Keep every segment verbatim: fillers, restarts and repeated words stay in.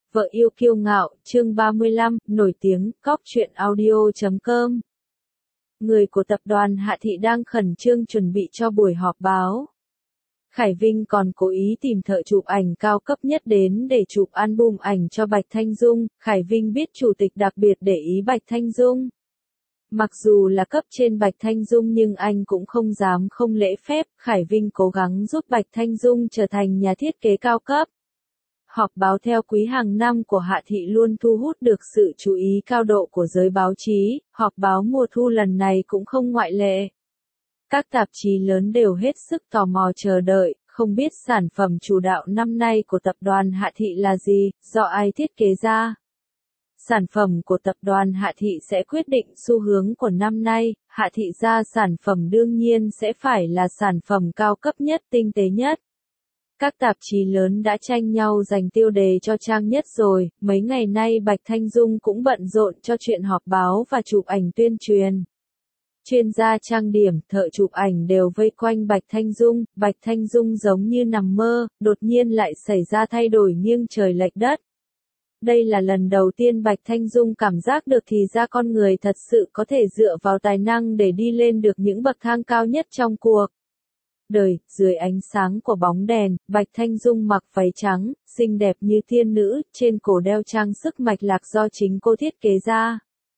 Vợ yêu kiêu ngạo, chương ba mươi lăm, nổi tiếng, cóc truyện audio chấm com. Người của tập đoàn Hạ Thị đang khẩn trương chuẩn bị cho buổi họp báo. Khải Vinh còn cố ý tìm thợ chụp ảnh cao cấp nhất đến để chụp album ảnh cho Bạch Thanh Dung. Khải Vinh biết chủ tịch đặc biệt để ý Bạch Thanh Dung. Mặc dù là cấp trên Bạch Thanh Dung nhưng anh cũng không dám không lễ phép. Khải Vinh cố gắng giúp Bạch Thanh Dung trở thành nhà thiết kế cao cấp. Họp báo theo quý hàng năm của Hạ Thị luôn thu hút được sự chú ý cao độ của giới báo chí, họp báo mùa thu lần này cũng không ngoại lệ. Các tạp chí lớn đều hết sức tò mò chờ đợi, không biết sản phẩm chủ đạo năm nay của tập đoàn Hạ Thị là gì, do ai thiết kế ra. Sản phẩm của tập đoàn Hạ Thị sẽ quyết định xu hướng của năm nay, Hạ Thị ra sản phẩm đương nhiên sẽ phải là sản phẩm cao cấp nhất, tinh tế nhất. Các tạp chí lớn đã tranh nhau giành tiêu đề cho trang nhất rồi, mấy ngày nay Bạch Thanh Dung cũng bận rộn cho chuyện họp báo và chụp ảnh tuyên truyền. Chuyên gia trang điểm, thợ chụp ảnh đều vây quanh Bạch Thanh Dung, Bạch Thanh Dung giống như nằm mơ, đột nhiên lại xảy ra thay đổi nghiêng trời lệch đất. Đây là lần đầu tiên Bạch Thanh Dung cảm giác được thì ra con người thật sự có thể dựa vào tài năng để đi lên được những bậc thang cao nhất trong cuộc đời. Dưới ánh sáng của bóng đèn, Bạch Thanh Dung mặc váy trắng, xinh đẹp như thiên nữ, trên cổ đeo trang sức mạch lạc do chính cô thiết kế ra.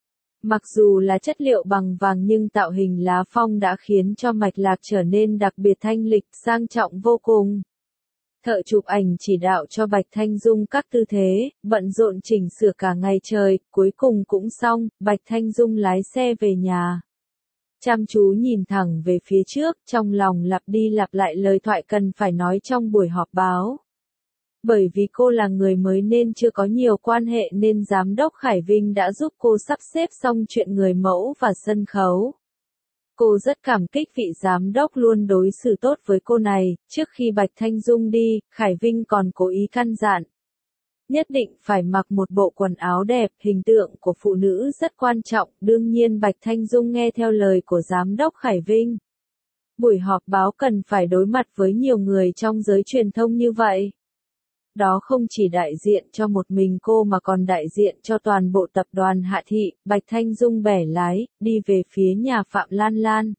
Mặc dù là chất liệu bằng vàng nhưng tạo hình lá phong đã khiến cho mạch lạc trở nên đặc biệt thanh lịch, sang trọng vô cùng. Thợ chụp ảnh chỉ đạo cho Bạch Thanh Dung các tư thế, bận rộn chỉnh sửa cả ngày trời, cuối cùng cũng xong, Bạch Thanh Dung lái xe về nhà. Chăm chú nhìn thẳng về phía trước, trong lòng lặp đi lặp lại lời thoại cần phải nói trong buổi họp báo. Bởi vì cô là người mới nên chưa có nhiều quan hệ nên Giám đốc Khải Vinh đã giúp cô sắp xếp xong chuyện người mẫu và sân khấu. Cô rất cảm kích vị giám đốc luôn đối xử tốt với cô này. Trước khi Bạch Thanh Dung đi, Khải Vinh còn cố ý căn dặn. Nhất định phải mặc một bộ quần áo đẹp, hình tượng của phụ nữ rất quan trọng, đương nhiên Bạch Thanh Dung nghe theo lời của Giám đốc Khải Vinh. Buổi họp báo cần phải đối mặt với nhiều người trong giới truyền thông như vậy. Đó không chỉ đại diện cho một mình cô mà còn đại diện cho toàn bộ tập đoàn Hạ Thị. Bạch Thanh Dung bẻ lái, đi về phía nhà Phạm Lan Lan.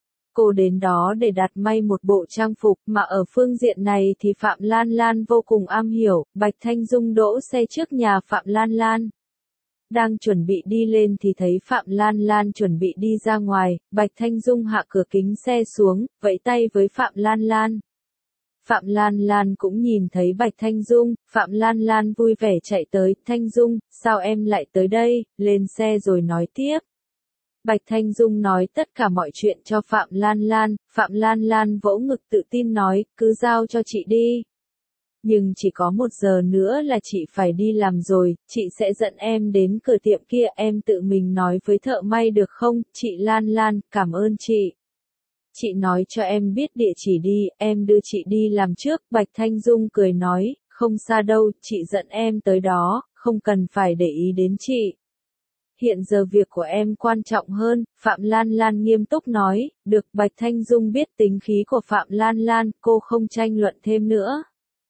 Cô đến đó để đặt may một bộ trang phục, mà ở phương diện này thì Phạm Lan Lan vô cùng am hiểu. Bạch Thanh Dung đỗ xe trước nhà Phạm Lan Lan. Đang chuẩn bị đi lên thì thấy Phạm Lan Lan chuẩn bị đi ra ngoài, Bạch Thanh Dung hạ cửa kính xe xuống, vẫy tay với Phạm Lan Lan. Phạm Lan Lan cũng nhìn thấy Bạch Thanh Dung, Phạm Lan Lan vui vẻ chạy tới, Thanh Dung, sao em lại tới đây, lên xe rồi nói tiếp. Bạch Thanh Dung nói tất cả mọi chuyện cho Phạm Lan Lan, Phạm Lan Lan vỗ ngực tự tin nói, cứ giao cho chị đi. Nhưng chỉ có một giờ nữa là chị phải đi làm rồi, chị sẽ dẫn em đến cửa tiệm kia, em tự mình nói với thợ may được không, chị Lan Lan, cảm ơn chị. Chị nói cho em biết địa chỉ đi, em đưa chị đi làm trước. Bạch Thanh Dung cười nói, không xa đâu, chị dẫn em tới đó, không cần phải để ý đến chị. Hiện giờ việc của em quan trọng hơn, Phạm Lan Lan nghiêm túc nói, được. Bạch Thanh Dung biết tính khí của Phạm Lan Lan, cô không tranh luận thêm nữa.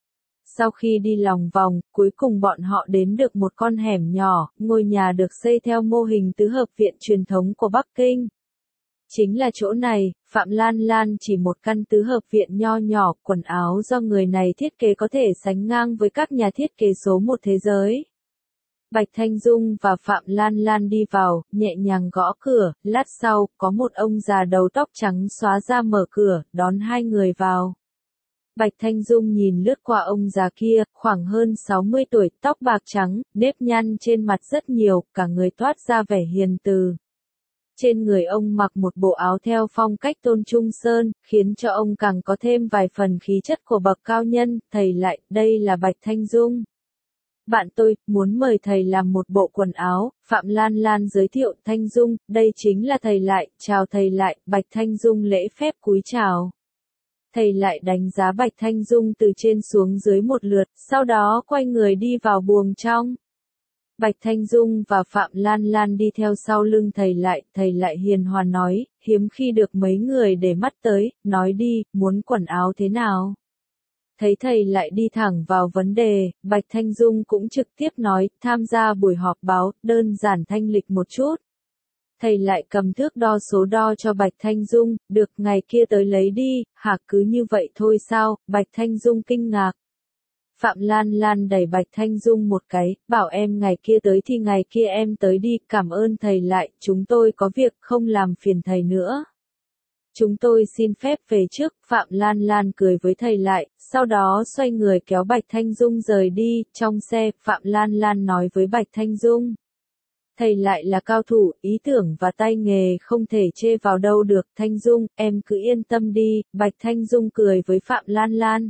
Sau khi đi lòng vòng, cuối cùng bọn họ đến được một con hẻm nhỏ, ngôi nhà được xây theo mô hình tứ hợp viện truyền thống của Bắc Kinh. Chính là chỗ này, Phạm Lan Lan chỉ một căn tứ hợp viện nho nhỏ, quần áo do người này thiết kế có thể sánh ngang với các nhà thiết kế số một thế giới. Bạch Thanh Dung và Phạm Lan Lan đi vào, nhẹ nhàng gõ cửa, lát sau, có một ông già đầu tóc trắng xóa ra mở cửa, đón hai người vào. Bạch Thanh Dung nhìn lướt qua ông già kia, khoảng hơn sáu mươi tuổi, tóc bạc trắng, nếp nhăn trên mặt rất nhiều, cả người toát ra vẻ hiền từ. Trên người ông mặc một bộ áo theo phong cách Tôn Trung Sơn, khiến cho ông càng có thêm vài phần khí chất của bậc cao nhân. Thầy lại, đây là Bạch Thanh Dung. Bạn tôi, muốn mời thầy làm một bộ quần áo. Phạm Lan Lan giới thiệu, Thanh Dung, đây chính là thầy lại, chào thầy lại. Bạch Thanh Dung lễ phép cúi chào. Thầy lại đánh giá Bạch Thanh Dung từ trên xuống dưới một lượt, sau đó quay người đi vào buồng trong. Bạch Thanh Dung và Phạm Lan Lan đi theo sau lưng thầy lại, thầy lại hiền hòa nói, hiếm khi được mấy người để mắt tới, nói đi, muốn quần áo thế nào? Thấy thầy lại đi thẳng vào vấn đề, Bạch Thanh Dung cũng trực tiếp nói, tham gia buổi họp báo, đơn giản thanh lịch một chút. Thầy lại cầm thước đo số đo cho Bạch Thanh Dung, được ngày kia tới lấy đi, hả cứ như vậy thôi sao, Bạch Thanh Dung kinh ngạc. Phạm Lan Lan đẩy Bạch Thanh Dung một cái, bảo em ngày kia tới thì ngày kia em tới đi, cảm ơn thầy lại, chúng tôi có việc không làm phiền thầy nữa. Chúng tôi xin phép về trước, Phạm Lan Lan cười với thầy lại, sau đó xoay người kéo Bạch Thanh Dung rời đi, trong xe, Phạm Lan Lan nói với Bạch Thanh Dung. Thầy lại là cao thủ, ý tưởng và tay nghề không thể chê vào đâu được, Thanh Dung, em cứ yên tâm đi, Bạch Thanh Dung cười với Phạm Lan Lan.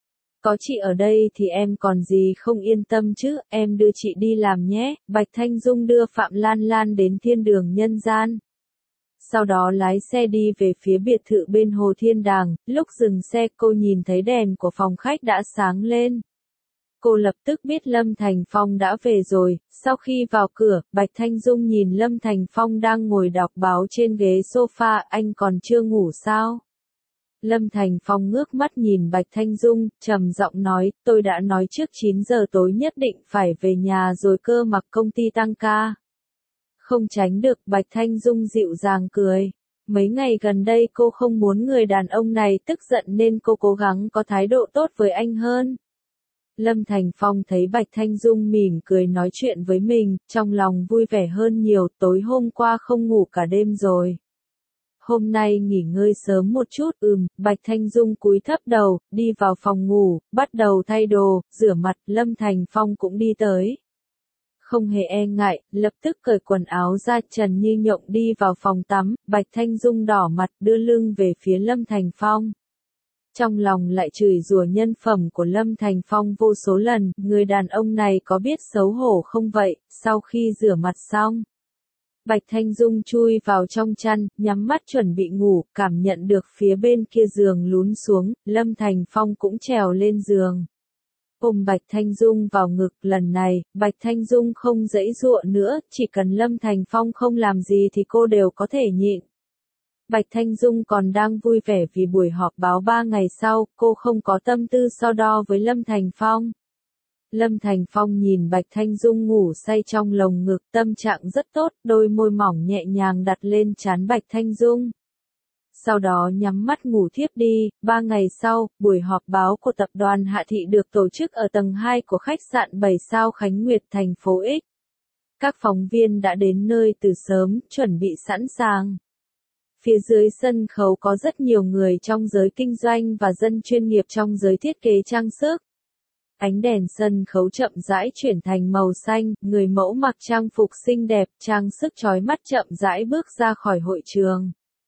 Có chị ở đây thì em còn gì không yên tâm chứ, em đưa chị đi làm nhé, Bạch Thanh Dung đưa Phạm Lan Lan đến thiên đường nhân gian. Sau đó lái xe đi về phía biệt thự bên Hồ Thiên Đàng, lúc dừng xe cô nhìn thấy đèn của phòng khách đã sáng lên. Cô lập tức biết Lâm Thành Phong đã về rồi, sau khi vào cửa, Bạch Thanh Dung nhìn Lâm Thành Phong đang ngồi đọc báo trên ghế sofa, anh còn chưa ngủ sao? Lâm Thành Phong ngước mắt nhìn Bạch Thanh Dung, trầm giọng nói, tôi đã nói trước chín giờ tối nhất định phải về nhà rồi cơ, mặc công ty tăng ca. Không tránh được, Bạch Thanh Dung dịu dàng cười. Mấy ngày gần đây cô không muốn người đàn ông này tức giận nên cô cố gắng có thái độ tốt với anh hơn. Lâm Thành Phong thấy Bạch Thanh Dung mỉm cười nói chuyện với mình, trong lòng vui vẻ hơn nhiều, tối hôm qua không ngủ cả đêm rồi. Hôm nay nghỉ ngơi sớm một chút, ừm, Bạch Thanh Dung cúi thấp đầu, đi vào phòng ngủ, bắt đầu thay đồ, rửa mặt, Lâm Thành Phong cũng đi tới. Không hề e ngại, lập tức cởi quần áo ra, trần như nhộng đi vào phòng tắm, Bạch Thanh Dung đỏ mặt đưa lưng về phía Lâm Thành Phong. Trong lòng lại chửi rủa nhân phẩm của Lâm Thành Phong vô số lần, người đàn ông này có biết xấu hổ không vậy, sau khi rửa mặt xong. Bạch Thanh Dung chui vào trong chăn, nhắm mắt chuẩn bị ngủ, cảm nhận được phía bên kia giường lún xuống, Lâm Thành Phong cũng trèo lên giường. Ôm Bạch Thanh Dung vào ngực, lần này, Bạch Thanh Dung không giãy giụa nữa, chỉ cần Lâm Thành Phong không làm gì thì cô đều có thể nhịn. Bạch Thanh Dung còn đang vui vẻ vì buổi họp báo ba ngày sau, cô không có tâm tư so đo với Lâm Thành Phong. Lâm Thành Phong nhìn Bạch Thanh Dung ngủ say trong lồng ngực, tâm trạng rất tốt, đôi môi mỏng nhẹ nhàng đặt lên trán Bạch Thanh Dung. Sau đó nhắm mắt ngủ thiếp đi, ba ngày sau, buổi họp báo của tập đoàn Hạ Thị được tổ chức ở tầng hai của khách sạn bảy sao Khánh Nguyệt thành phố X. Các phóng viên đã đến nơi từ sớm, chuẩn bị sẵn sàng. Phía dưới sân khấu có rất nhiều người trong giới kinh doanh và dân chuyên nghiệp trong giới thiết kế trang sức. Ánh đèn sân khấu chậm rãi chuyển thành màu xanh, người mẫu mặc trang phục xinh đẹp, trang sức chói mắt chậm rãi bước ra khỏi hội trường.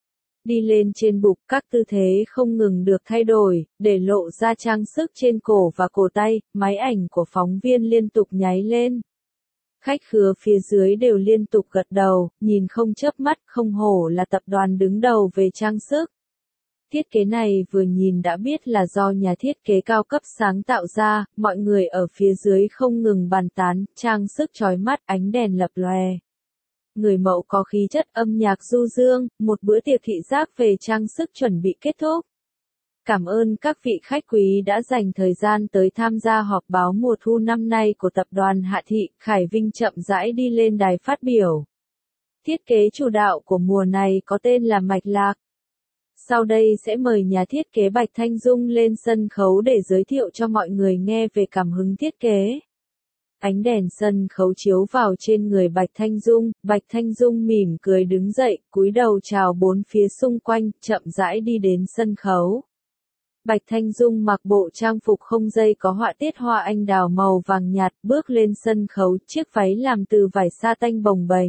Đi lên trên bục, các tư thế không ngừng được thay đổi, để lộ ra trang sức trên cổ và cổ tay, máy ảnh của phóng viên liên tục nháy lên. Khách khứa phía dưới đều liên tục gật đầu, nhìn không chớp mắt, không hổ là tập đoàn đứng đầu về trang sức. Thiết kế này vừa nhìn đã biết là do nhà thiết kế cao cấp sáng tạo ra, mọi người ở phía dưới không ngừng bàn tán, trang sức chói mắt, ánh đèn lập lòe. Người mẫu có khí chất, âm nhạc du dương, một bữa tiệc thị giác về trang sức chuẩn bị kết thúc. Cảm ơn các vị khách quý đã dành thời gian tới tham gia họp báo mùa thu năm nay của tập đoàn Hạ Thị, Khải Vinh chậm rãi đi lên đài phát biểu. Thiết kế chủ đạo của mùa này có tên là Mạch Lạc. Sau đây sẽ mời nhà thiết kế Bạch Thanh Dung lên sân khấu để giới thiệu cho mọi người nghe về cảm hứng thiết kế. Ánh đèn sân khấu chiếu vào trên người Bạch Thanh Dung, Bạch Thanh Dung mỉm cười đứng dậy, cúi đầu chào bốn phía xung quanh, chậm rãi đi đến sân khấu. Bạch Thanh Dung mặc bộ trang phục không dây có họa tiết hoa anh đào màu vàng nhạt, bước lên sân khấu, chiếc váy làm từ vải sa tanh bồng bềnh.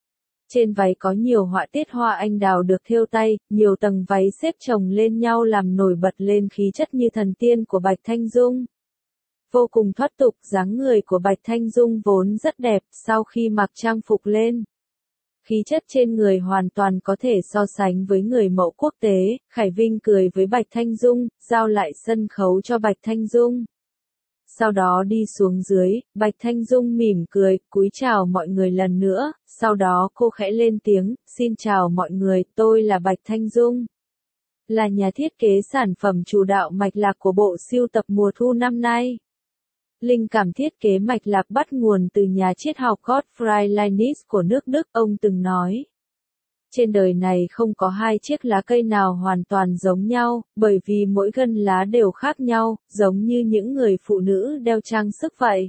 Trên váy có nhiều họa tiết hoa anh đào được thêu tay, nhiều tầng váy xếp chồng lên nhau làm nổi bật lên khí chất như thần tiên của Bạch Thanh Dung. Vô cùng thoát tục, dáng người của Bạch Thanh Dung vốn rất đẹp, sau khi mặc trang phục lên. Khí chất trên người hoàn toàn có thể so sánh với người mẫu quốc tế, Khải Vinh cười với Bạch Thanh Dung, giao lại sân khấu cho Bạch Thanh Dung. Sau đó đi xuống dưới, Bạch Thanh Dung mỉm cười, cúi chào mọi người lần nữa, sau đó cô khẽ lên tiếng, xin chào mọi người, tôi là Bạch Thanh Dung. là nhà thiết kế sản phẩm chủ đạo mạch lạc của bộ sưu tập mùa thu năm nay. Linh cảm thiết kế mạch lạc bắt nguồn từ nhà triết học Gottfried Leibniz của nước Đức, ông từng nói. Trên đời này không có hai chiếc lá cây nào hoàn toàn giống nhau, bởi vì mỗi gân lá đều khác nhau, giống như những người phụ nữ đeo trang sức vậy.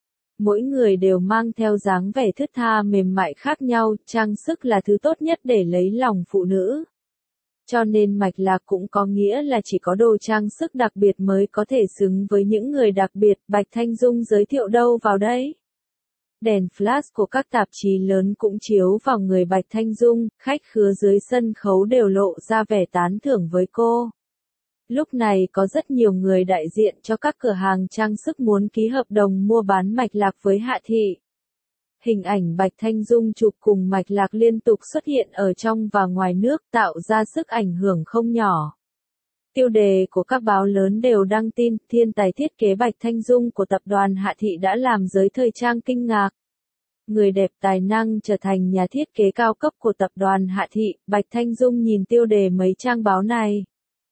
Mỗi người đều mang theo dáng vẻ thướt tha mềm mại khác nhau, trang sức là thứ tốt nhất để lấy lòng phụ nữ. Cho nên mạch lạc cũng có nghĩa là chỉ có đồ trang sức đặc biệt mới có thể xứng với những người đặc biệt. Bạch Thanh Dung giới thiệu đâu vào đây? Đèn flash của các tạp chí lớn cũng chiếu vào người Bạch Thanh Dung, khách khứa dưới sân khấu đều lộ ra vẻ tán thưởng với cô. Lúc này có rất nhiều người đại diện cho các cửa hàng trang sức muốn ký hợp đồng mua bán mạch lạc với Hạ Thị. Hình ảnh Bạch Thanh Dung chụp cùng mạch lạc liên tục xuất hiện ở trong và ngoài nước, tạo ra sức ảnh hưởng không nhỏ. Tiêu đề của các báo lớn đều đăng tin, thiên tài thiết kế Bạch Thanh Dung của tập đoàn Hạ Thị đã làm giới thời trang kinh ngạc. Người đẹp tài năng trở thành nhà thiết kế cao cấp của tập đoàn Hạ Thị, Bạch Thanh Dung nhìn tiêu đề mấy trang báo này.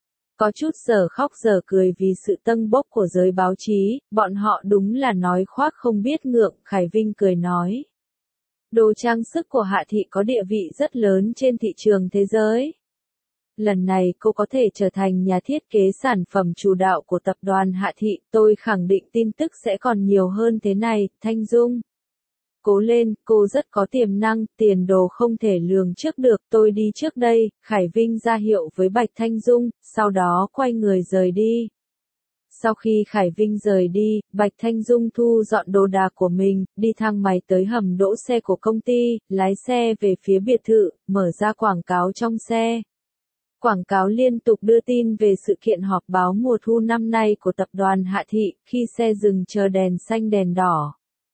Có chút giờ khóc giờ cười vì sự tâng bốc của giới báo chí, bọn họ đúng là nói khoác không biết ngượng, Khải Vinh cười nói. Đồ trang sức của Hạ Thị có địa vị rất lớn trên thị trường thế giới. Lần này cô có thể trở thành nhà thiết kế sản phẩm chủ đạo của tập đoàn Hạ Thị, tôi khẳng định tin tức sẽ còn nhiều hơn thế này, Thanh Dung. Cố lên, cô rất có tiềm năng, tiền đồ không thể lường trước được, tôi đi trước đây, Khải Vinh ra hiệu với Bạch Thanh Dung, sau đó quay người rời đi. Sau khi Khải Vinh rời đi, Bạch Thanh Dung thu dọn đồ đạc của mình, đi thang máy tới hầm đỗ xe của công ty, lái xe về phía biệt thự, mở ra quảng cáo trong xe. Quảng cáo liên tục đưa tin về sự kiện họp báo mùa thu năm nay của tập đoàn Hạ Thị, khi xe dừng chờ đèn xanh đèn đỏ.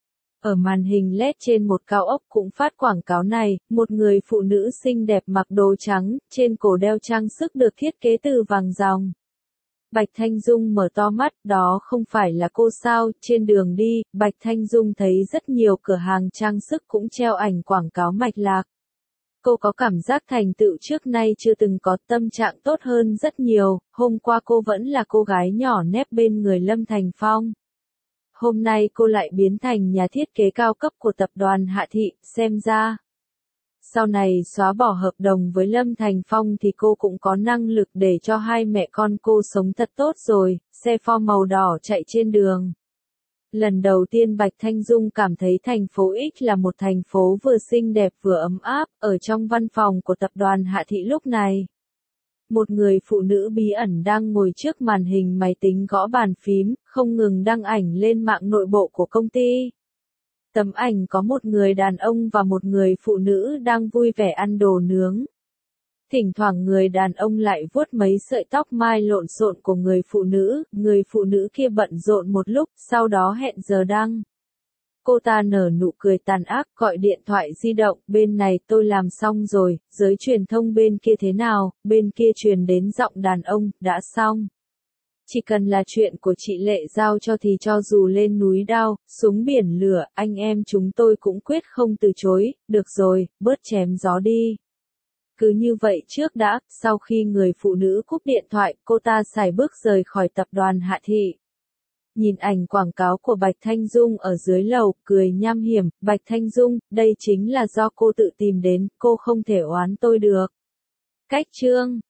Ở màn hình led trên một cao ốc cũng phát quảng cáo này, một người phụ nữ xinh đẹp mặc đồ trắng, trên cổ đeo trang sức được thiết kế từ vàng ròng. Bạch Thanh Dung mở to mắt, đó không phải là cô sao, trên đường đi, Bạch Thanh Dung thấy rất nhiều cửa hàng trang sức cũng treo ảnh quảng cáo mạch lạc. Cô có cảm giác thành tựu trước nay chưa từng có, tâm trạng tốt hơn rất nhiều, hôm qua cô vẫn là cô gái nhỏ nép bên người Lâm Thành Phong. Hôm nay cô lại biến thành nhà thiết kế cao cấp của tập đoàn Hạ Thị, xem ra. Sau này xóa bỏ hợp đồng với Lâm Thành Phong thì cô cũng có năng lực để cho hai mẹ con cô sống thật tốt rồi, xe Ford màu đỏ chạy trên đường. Lần đầu tiên Bạch Thanh Dung cảm thấy thành phố X là một thành phố vừa xinh đẹp vừa ấm áp, ở trong văn phòng của tập đoàn Hạ Thị lúc này. Một người phụ nữ bí ẩn đang ngồi trước màn hình máy tính gõ bàn phím, không ngừng đăng ảnh lên mạng nội bộ của công ty. Tấm ảnh có một người đàn ông và một người phụ nữ đang vui vẻ ăn đồ nướng. Thỉnh thoảng người đàn ông lại vuốt mấy sợi tóc mai lộn xộn của người phụ nữ, người phụ nữ kia bận rộn một lúc, sau đó hẹn giờ đăng. Cô ta nở nụ cười tàn ác, gọi điện thoại di động, bên này tôi làm xong rồi, giới truyền thông bên kia thế nào, bên kia truyền đến giọng đàn ông, đã xong. Chỉ cần là chuyện của chị Lệ giao cho thì cho dù lên núi đao, xuống biển lửa, anh em chúng tôi cũng quyết không từ chối, được rồi, bớt chém gió đi. Cứ như vậy trước đã, sau khi người phụ nữ cúp điện thoại, cô ta sải bước rời khỏi tập đoàn Hạ Thị. Nhìn ảnh quảng cáo của Bạch Thanh Dung ở dưới lầu, cười nham hiểm, Bạch Thanh Dung, đây chính là do cô tự tìm đến, cô không thể oán tôi được. Cách chương